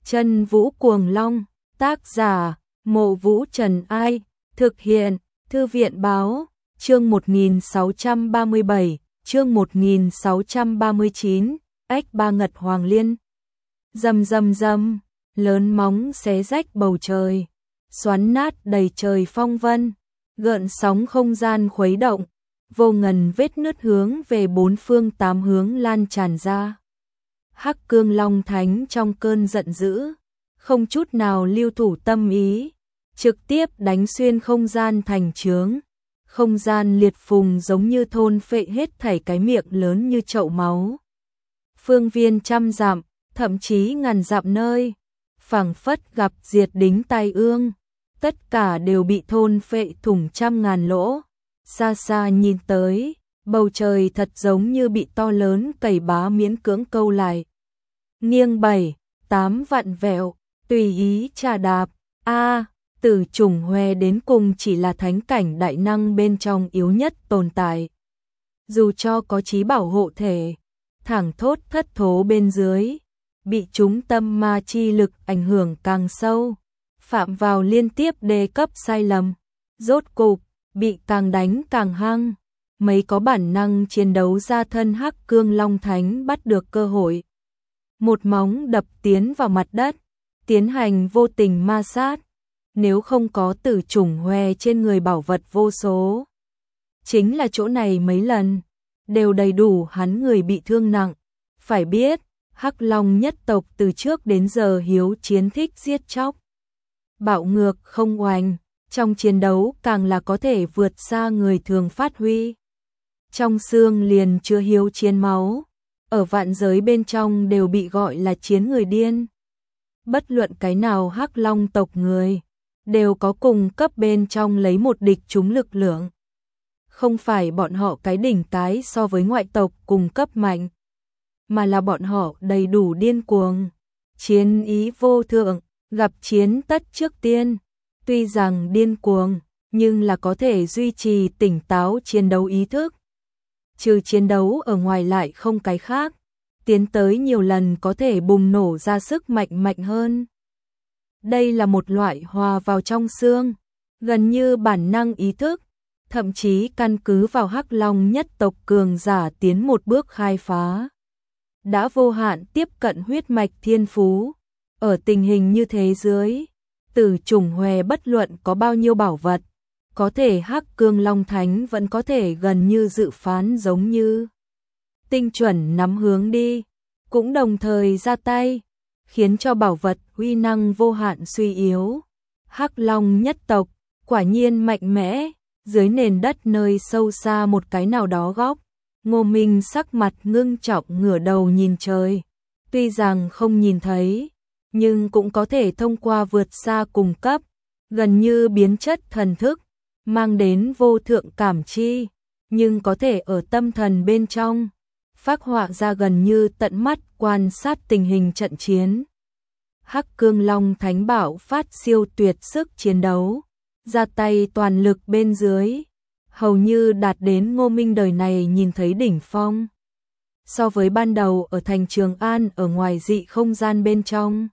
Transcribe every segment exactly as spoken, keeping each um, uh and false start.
Chân Vũ Cuồng Long, tác giả, Mộ Vũ Trần Ai, thực hiện, Thư viện Báo, chương một nghìn sáu trăm ba mươi bảy, chương một nghìn sáu trăm ba mươi chín, ếch ba ngật hoàng liên. Rầm rầm rầm, lớn móng xé rách bầu trời, xoắn nát đầy trời phong vân, gợn sóng không gian khuấy động, vô ngần vết nứt hướng về bốn phương tám hướng lan tràn ra. Hắc Cương Long Thánh trong cơn giận dữ, không chút nào lưu thủ tâm ý, trực tiếp đánh xuyên không gian thành chướng. Không gian liệt phùng giống như thôn phệ hết thảy cái miệng lớn như chậu máu. Phương viên trăm dặm, thậm chí ngàn dặm nơi, phảng phất gặp diệt đính tai ương, tất cả đều bị thôn phệ thủng trăm ngàn lỗ. Xa xa nhìn tới, bầu trời thật giống như bị to lớn cầy bá miễn cưỡng câu lại. Nghiêng bảy, tám vặn vẹo, tùy ý trà đạp, a Tử Trùng Hoè đến cùng chỉ là thánh cảnh đại năng bên trong yếu nhất tồn tại. Dù cho có trí bảo hộ thể, thẳng thốt thất thố bên dưới, bị chúng tâm ma chi lực ảnh hưởng càng sâu, phạm vào liên tiếp đề cấp sai lầm, rốt cục, bị càng đánh càng hăng. Mấy có bản năng chiến đấu ra thân Hắc Cương Long Thánh bắt được cơ hội. Một móng đập tiến vào mặt đất, tiến hành vô tình ma sát. Nếu không có Tử Trùng Hoè trên người bảo vật vô số, chính là chỗ này mấy lần, đều đầy đủ hắn người bị thương nặng. Phải biết, Hắc Long nhất tộc từ trước đến giờ hiếu chiến thích giết chóc. Bạo ngược không oành, trong chiến đấu càng là có thể vượt xa người thường phát huy. Trong xương liền chưa hiếu chiến máu, ở vạn giới bên trong đều bị gọi là chiến người điên. Bất luận cái nào Hắc Long tộc người, đều có cùng cấp bên trong lấy một địch chúng lực lượng. Không phải bọn họ cái đỉnh cái so với ngoại tộc cùng cấp mạnh, mà là bọn họ đầy đủ điên cuồng, chiến ý vô thượng, gặp chiến tất trước tiên. Tuy rằng điên cuồng, nhưng là có thể duy trì tỉnh táo chiến đấu ý thức. Trừ chiến đấu ở ngoài lại không cái khác, tiến tới nhiều lần có thể bùng nổ ra sức mạnh mạnh hơn. Đây là một loại hòa vào trong xương, gần như bản năng ý thức, thậm chí căn cứ vào Hắc Long nhất tộc cường giả tiến một bước khai phá. Đã vô hạn tiếp cận huyết mạch thiên phú, ở tình hình như thế dưới, Tử Trùng Hoè bất luận có bao nhiêu bảo vật, có thể Hắc Cương Long Thánh vẫn có thể gần như dự phán giống như tinh chuẩn nắm hướng đi, cũng đồng thời ra tay, khiến cho bảo vật uy năng vô hạn suy yếu. Hắc Long nhất tộc quả nhiên mạnh mẽ. Dưới nền đất nơi sâu xa một cái nào đó góc, Ngô Minh sắc mặt ngưng trọng ngửa đầu nhìn trời. Tuy rằng không nhìn thấy, nhưng cũng có thể thông qua vượt xa cùng cấp, gần như biến chất thần thức, mang đến vô thượng cảm chi, nhưng có thể ở tâm thần bên trong phác họa ra gần như tận mắt quan sát tình hình trận chiến. Hắc Cương Long Thánh bảo phát siêu tuyệt sức chiến đấu, ra tay toàn lực bên dưới, hầu như đạt đến Ngô Minh đời này nhìn thấy đỉnh phong. So với ban đầu ở thành Trường An ở ngoài dị không gian bên trong,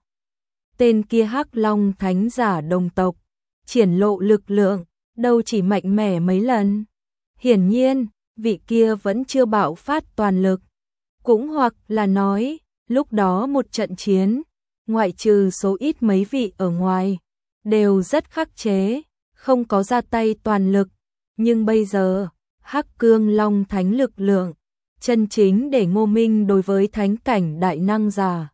tên kia Hắc Long Thánh giả đồng tộc, triển lộ lực lượng, đâu chỉ mạnh mẽ mấy lần. Hiển nhiên, vị kia vẫn chưa bạo phát toàn lực. Cũng hoặc là nói, lúc đó một trận chiến, ngoại trừ số ít mấy vị ở ngoài, đều rất khắc chế, không có ra tay toàn lực. Nhưng bây giờ, Hắc Cương Long Thánh lực lượng, chân chính để Ngô Minh đối với thánh cảnh đại năng giả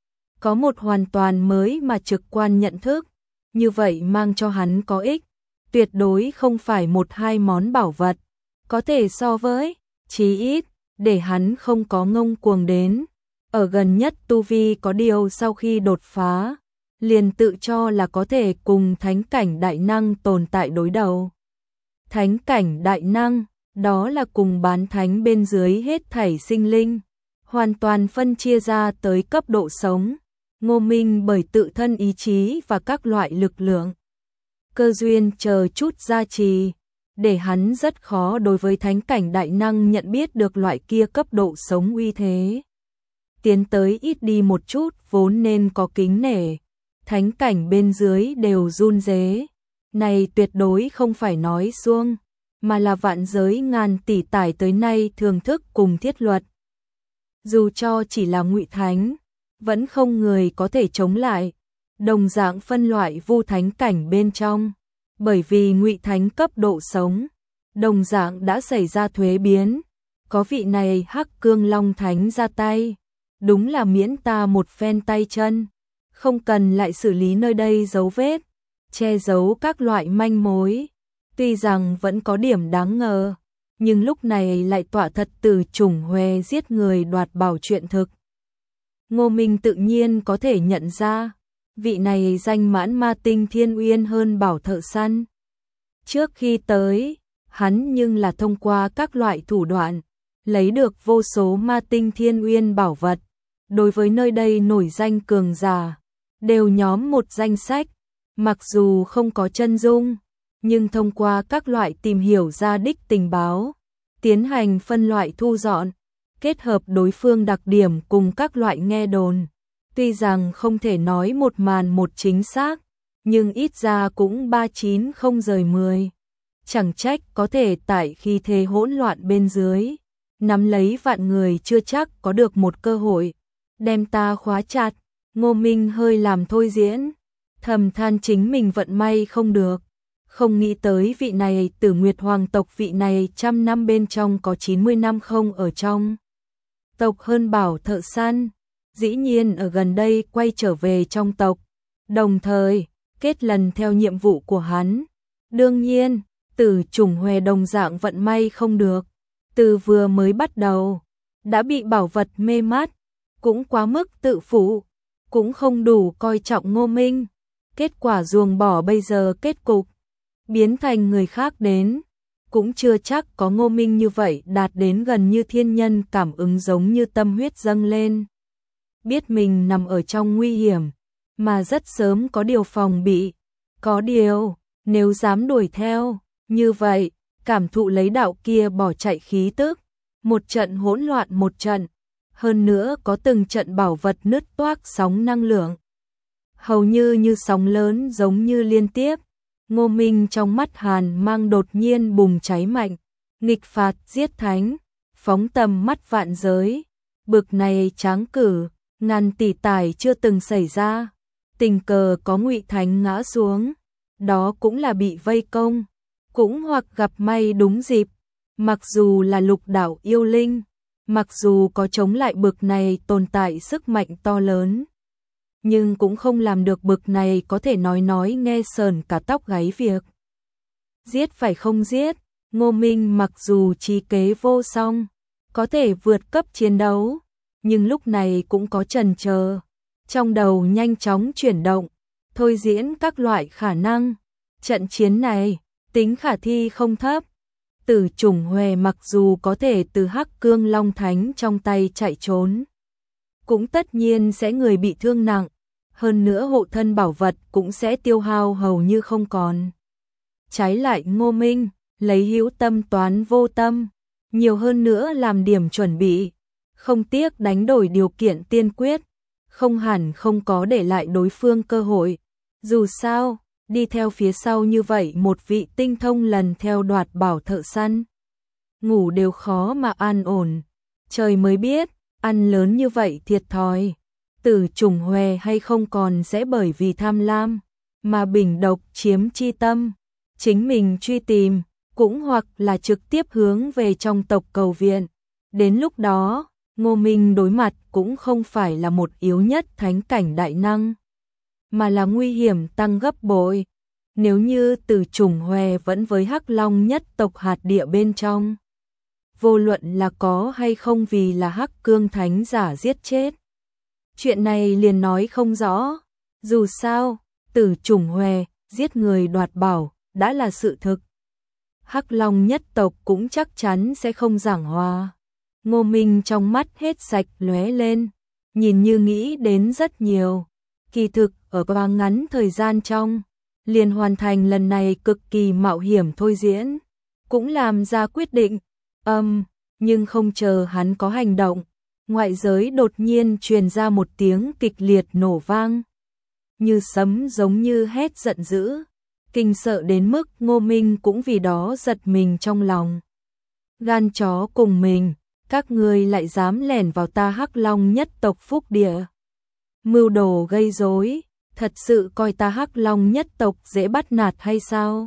có một hoàn toàn mới mà trực quan nhận thức, như vậy mang cho hắn có ích, tuyệt đối không phải một hai món bảo vật, có thể so với, chí ít, để hắn không có ngông cuồng đến, ở gần nhất tu vi có điều sau khi đột phá, liền tự cho là có thể cùng thánh cảnh đại năng tồn tại đối đầu. Thánh cảnh đại năng, đó là cùng bán thánh bên dưới hết thảy sinh linh, hoàn toàn phân chia ra tới cấp độ sống. Ngô Minh bởi tự thân ý chí và các loại lực lượng, cơ duyên chờ chút gia trì, để hắn rất khó đối với thánh cảnh đại năng nhận biết được loại kia cấp độ sống uy thế. tiến tới ít đi một chút, vốn nên có kính nể. Thánh cảnh bên dưới đều run rế. Này tuyệt đối không phải nói suông, mà là vạn giới ngàn tỷ tải tới nay thường thức cùng thiết luật. Dù cho chỉ là ngụy thánh, vẫn không người có thể chống lại. Đồng dạng phân loại vu thánh cảnh bên trong, bởi vì ngụy thánh cấp độ sống, đồng dạng đã xảy ra thuế biến. Có vị này Hắc Cương Long Thánh ra tay, đúng là miễn ta một phen tay chân, không cần lại xử lý nơi đây dấu vết, che giấu các loại manh mối. Tuy rằng vẫn có điểm đáng ngờ, nhưng lúc này lại tỏa thật từ chủng huề giết người đoạt bảo chuyện thực. Ngô Minh tự nhiên có thể nhận ra, vị này danh mãn ma tinh thiên uyên hơn bảo thợ săn. Trước khi tới, hắn nhưng là thông qua các loại thủ đoạn, lấy được vô số ma tinh thiên uyên bảo vật. Đối với nơi đây nổi danh cường giả, đều nhóm một danh sách, mặc dù không có chân dung, nhưng thông qua các loại tìm hiểu ra đích tình báo, tiến hành phân loại thu dọn, kết hợp đối phương đặc điểm cùng các loại nghe đồn. Tuy rằng không thể nói một màn một chính xác, nhưng ít ra cũng ba chín không rời mười. Chẳng trách có thể tại khi thế hỗn loạn bên dưới, nắm lấy vạn người chưa chắc có được một cơ hội, đem ta khóa chặt. Ngô Minh hơi làm thôi diễn, thầm than chính mình vận may không được. Không nghĩ tới vị này Tử Nguyệt Hoàng tộc, vị này trăm năm bên trong có chín mươi năm không ở trong tộc hơn bảo thợ săn, dĩ nhiên ở gần đây quay trở về trong tộc, đồng thời kết lần theo nhiệm vụ của hắn. Đương nhiên, Tử Chủng Huệ đồng dạng vận may không được, từ vừa mới bắt đầu đã bị bảo vật mê mắt, cũng quá mức tự phụ, cũng không đủ coi trọng Ngô Minh. Kết quả ruồng bỏ bây giờ kết cục biến thành người khác đến, cũng chưa chắc có Ngô Minh như vậy đạt đến gần như thiên nhân cảm ứng, giống như tâm huyết dâng lên. Biết mình nằm ở trong nguy hiểm, mà rất sớm có điều phòng bị, có điều, nếu dám đuổi theo, như vậy, cảm thụ lấy đạo kia bỏ chạy khí tức, một trận hỗn loạn một trận, hơn nữa có từng trận bảo vật nứt toác sóng năng lượng. Hầu như như sóng lớn giống như liên tiếp. Ngô Minh trong mắt hàn mang đột nhiên bùng cháy mạnh, nghịch phạt giết thánh, phóng tầm mắt vạn giới. Bực này tráng cử, ngàn tỷ tài chưa từng xảy ra. Tình cờ có ngụy thánh ngã xuống, đó cũng là bị vây công, cũng hoặc gặp may đúng dịp. Mặc dù là lục đạo yêu linh, mặc dù có chống lại bực này tồn tại sức mạnh to lớn, nhưng cũng không làm được bực này có thể nói nói nghe sờn cả tóc gáy việc. Giết phải không giết, Ngô Minh mặc dù trí kế vô song, có thể vượt cấp chiến đấu, nhưng lúc này cũng có chần chờ, trong đầu nhanh chóng chuyển động, thôi diễn các loại khả năng. Trận chiến này, tính khả thi không thấp. Tử Chủng Huệ mặc dù có thể từ Hắc Cương Long Thánh trong tay chạy trốn, cũng tất nhiên sẽ người bị thương nặng, hơn nữa hộ thân bảo vật cũng sẽ tiêu hao hầu như không còn. Trái lại Ngô Minh, lấy hữu tâm toán vô tâm, nhiều hơn nữa làm điểm chuẩn bị, không tiếc đánh đổi điều kiện tiên quyết, không hẳn không có để lại đối phương cơ hội. Dù sao, đi theo phía sau như vậy một vị tinh thông lần theo đoạt bảo thợ săn, ngủ đều khó mà an ổn, trời mới biết, ăn lớn như vậy thiệt thòi. Tử Chủng Huệ hay không còn sẽ bởi vì tham lam mà bình độc chiếm chi tâm, chính mình truy tìm, cũng hoặc là trực tiếp hướng về trong tộc cầu viện. Đến lúc đó, Ngô Minh đối mặt cũng không phải là một yếu nhất thánh cảnh đại năng, mà là nguy hiểm tăng gấp bội. Nếu như Tử Chủng Huệ vẫn với Hắc Long nhất tộc hạt địa bên trong, vô luận là có hay không vì là Hắc Cương Thánh giả giết chết, chuyện này liền nói không rõ. Dù sao, Tử Chủng Huệ giết người đoạt bảo đã là sự thực, Hắc Long nhất tộc cũng chắc chắn sẽ không giảng hòa. Ngô Minh trong mắt hết sạch lóe lên, nhìn như nghĩ đến rất nhiều. Kỳ thực ở quá ngắn thời gian trong, liền hoàn thành lần này cực kỳ mạo hiểm thôi diễn, cũng làm ra quyết định. Âm, um, nhưng không chờ hắn có hành động, ngoại giới đột nhiên truyền ra một tiếng kịch liệt nổ vang. Như sấm giống như hét giận dữ, kinh sợ đến mức Ngô Minh cũng vì đó giật mình trong lòng. Gan chó cùng mình, các ngươi lại dám lẻn vào ta Hắc Long nhất tộc phúc địa. Mưu đồ gây rối, thật sự coi ta Hắc Long nhất tộc dễ bắt nạt hay sao?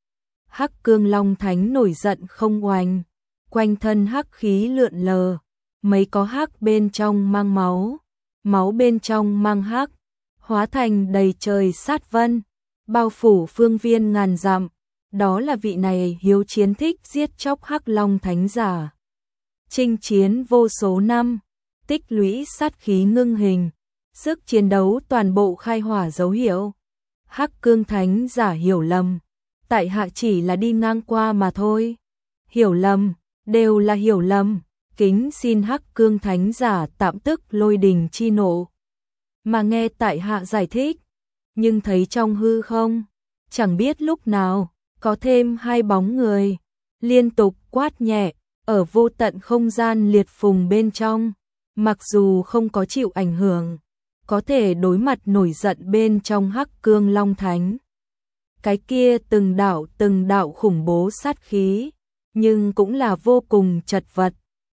Hắc Cương Long Thánh nổi giận không oanh, quanh thân hắc khí lượn lờ, mấy có hắc bên trong mang máu, máu bên trong mang hắc, hóa thành đầy trời sát vân, bao phủ phương viên ngàn dặm. Đó là vị này hiếu chiến thích giết chóc Hắc Long Thánh giả. Chinh chiến vô số năm, tích lũy sát khí ngưng hình, sức chiến đấu toàn bộ khai hỏa dấu hiệu. Hắc Cương Thánh giả hiểu lầm, tại hạ chỉ là đi ngang qua mà thôi. Hiểu lầm, đều là hiểu lầm, kính xin Hắc Cương Thánh giả tạm tức lôi đình chi nộ. Mà nghe tại hạ giải thích, nhưng thấy trong hư không, chẳng biết lúc nào, có thêm hai bóng người, liên tục quát nhẹ, ở vô tận không gian liệt phùng bên trong, mặc dù không có chịu ảnh hưởng, có thể đối mặt nổi giận bên trong Hắc Cương Long Thánh. Cái kia từng đạo từng đạo khủng bố sát khí, nhưng cũng là vô cùng chật vật.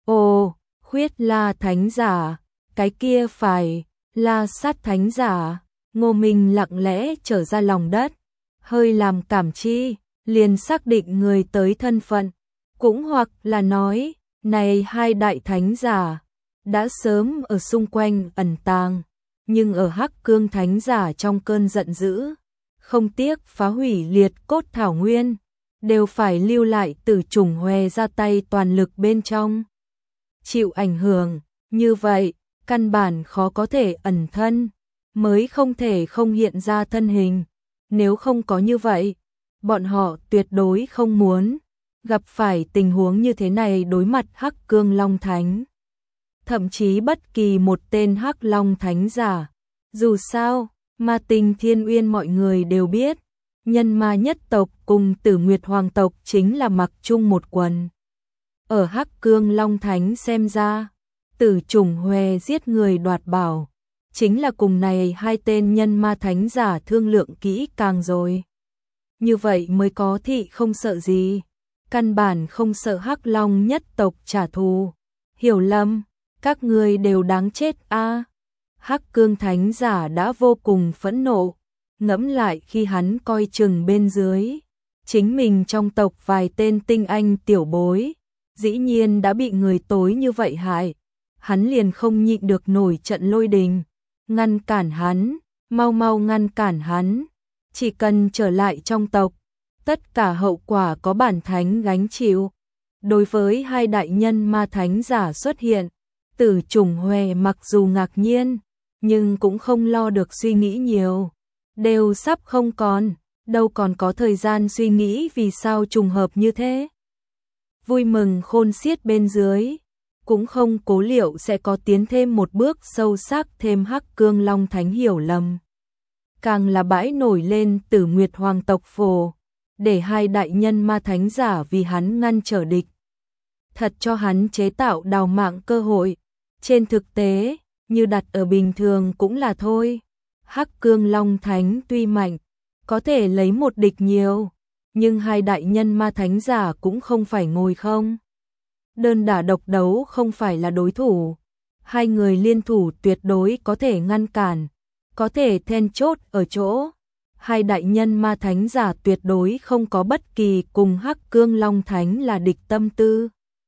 Ồ, Khuyết La Thánh giả, cái kia phải La Sát Thánh giả. Ngô Minh lặng lẽ trở ra lòng đất, hơi làm cảm chi, liền xác định người tới thân phận, cũng hoặc là nói, này hai đại thánh giả đã sớm ở xung quanh ẩn tàng, nhưng ở Hắc Cương Thánh giả trong cơn giận dữ, không tiếc phá hủy liệt cốt thảo nguyên, đều phải lưu lại Tử Chủng Hòe ra tay toàn lực bên trong. Chịu ảnh hưởng, như vậy, căn bản khó có thể ẩn thân, mới không thể không hiện ra thân hình. Nếu không có như vậy, bọn họ tuyệt đối không muốn gặp phải tình huống như thế này đối mặt Hắc Cương Long Thánh. Thậm chí bất kỳ một tên Hắc Long Thánh giả, dù sao, Ma Tinh Thiên Uyên mọi người đều biết, nhân ma nhất tộc cùng Tử Nguyệt Hoàng tộc chính là mặc chung một quần. Ở Hắc Cương Long Thánh xem ra, Tử Chủng Hòe giết người đoạt bảo, chính là cùng này hai tên nhân ma thánh giả thương lượng kỹ càng rồi. Như vậy mới có thị không sợ gì, căn bản không sợ Hắc Long nhất tộc trả thù. Hiểu lầm, các ngươi đều đáng chết a. À, Hắc Cương Thánh giả đã vô cùng phẫn nộ, ngẫm lại khi hắn coi chừng bên dưới, chính mình trong tộc vài tên tinh anh tiểu bối, dĩ nhiên đã bị người tối như vậy hại, hắn liền không nhịn được nổi trận lôi đình. Ngăn cản hắn, mau mau ngăn cản hắn, chỉ cần trở lại trong tộc, tất cả hậu quả có bản thánh gánh chịu. Đối với hai đại nhân ma thánh giả xuất hiện, Tử Chủng Hòe mặc dù ngạc nhiên, nhưng cũng không lo được suy nghĩ nhiều, đều sắp không còn, đâu còn có thời gian suy nghĩ vì sao trùng hợp như thế. Vui mừng khôn xiết bên dưới, cũng không cố liệu sẽ có tiến thêm một bước sâu sắc thêm Hắc Cương Long Thánh hiểu lầm. Càng là bãi nổi lên Tử Nguyệt Hoàng tộc phổ, để hai đại nhân ma thánh giả vì hắn ngăn trở địch. Thật cho hắn chế tạo đào mạng cơ hội, trên thực tế, như đặt ở bình thường cũng là thôi. Hắc Cương Long Thánh tuy mạnh, có thể lấy một địch nhiều, nhưng hai đại nhân ma thánh giả cũng không phải ngồi không. Đơn đả độc đấu không phải là đối thủ, hai người liên thủ tuyệt đối có thể ngăn cản, có thể then chốt ở chỗ. Hai đại nhân ma thánh giả tuyệt đối không có bất kỳ cùng Hắc Cương Long Thánh là địch tâm tư.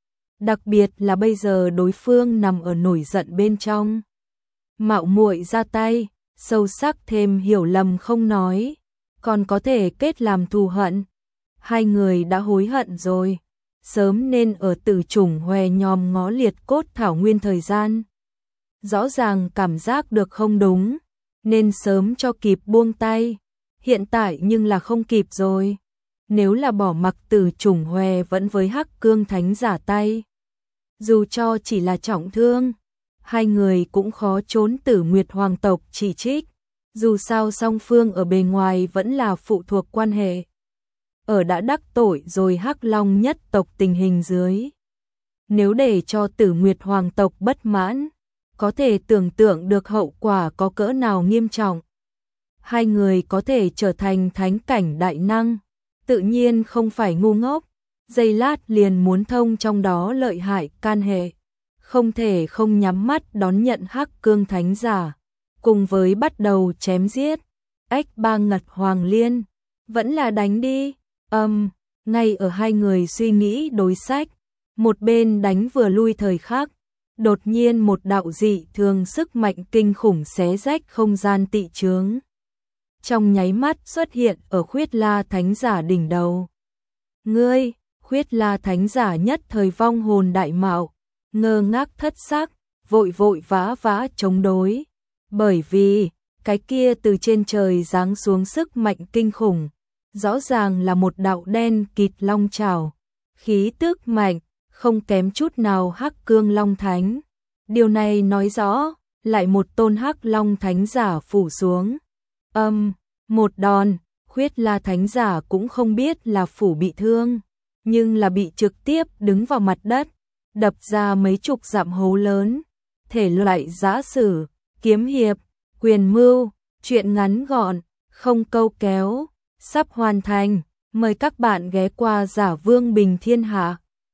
Đặc biệt là bây giờ đối phương nằm ở nổi giận bên trong. Mạo muội ra tay, sâu sắc thêm hiểu lầm không nói, còn có thể kết làm thù hận. Hai người đã hối hận rồi, sớm nên ở Tử Chủng Hòe nhòm ngó liệt cốt thảo nguyên thời gian. Rõ ràng cảm giác được không đúng, nên sớm cho kịp buông tay. Hiện tại nhưng là không kịp rồi. Nếu là bỏ mặc Tử Chủng Hòe vẫn với Hắc Cương Thánh giả tay, dù cho chỉ là trọng thương, hai người cũng khó trốn Tử Nguyệt Hoàng tộc chỉ trích. Dù sao song phương ở bề ngoài vẫn là phụ thuộc quan hệ. Ở đã đắc tội rồi Hắc Long nhất tộc tình hình dưới, nếu để cho Tử Nguyệt hoàng tộc bất mãn, có thể tưởng tượng được hậu quả có cỡ nào nghiêm trọng. Hai người có thể trở thành thánh cảnh đại năng, tự nhiên không phải ngu ngốc, giây lát liền muốn thông trong đó lợi hại can hệ, không thể không nhắm mắt đón nhận Hắc Cương thánh giả, cùng với bắt đầu chém giết. Ếch ba ngật hoàng liên, vẫn là đánh đi. Âm, um, ngay ở hai người suy nghĩ đối sách, một bên đánh vừa lui thời khắc, đột nhiên một đạo dị thường sức mạnh kinh khủng xé rách không gian tị chướng. Trong nháy mắt xuất hiện ở Khuyết La thánh giả đỉnh đầu. Ngươi, Khuyết La thánh giả nhất thời vong hồn đại mạo, ngơ ngác thất sắc, vội vội vã vã chống đối, bởi vì cái kia từ trên trời giáng xuống sức mạnh kinh khủng, rõ ràng là một đạo đen kịt long trảo, khí tức mạnh, không kém chút nào Hắc Cương Long Thánh. Điều này nói rõ, lại một tôn Hắc Long Thánh giả phủ xuống. Âm, um, một đòn, Khuyết La thánh giả cũng không biết là phủ bị thương, nhưng là bị trực tiếp đứng vào mặt đất, đập ra mấy chục dặm hố lớn. Thể loại giã sử, kiếm hiệp, quyền mưu, truyện ngắn gọn, không câu kéo, sắp hoàn thành. Mời các bạn ghé qua Giả Vương Bình Thiên Hạ.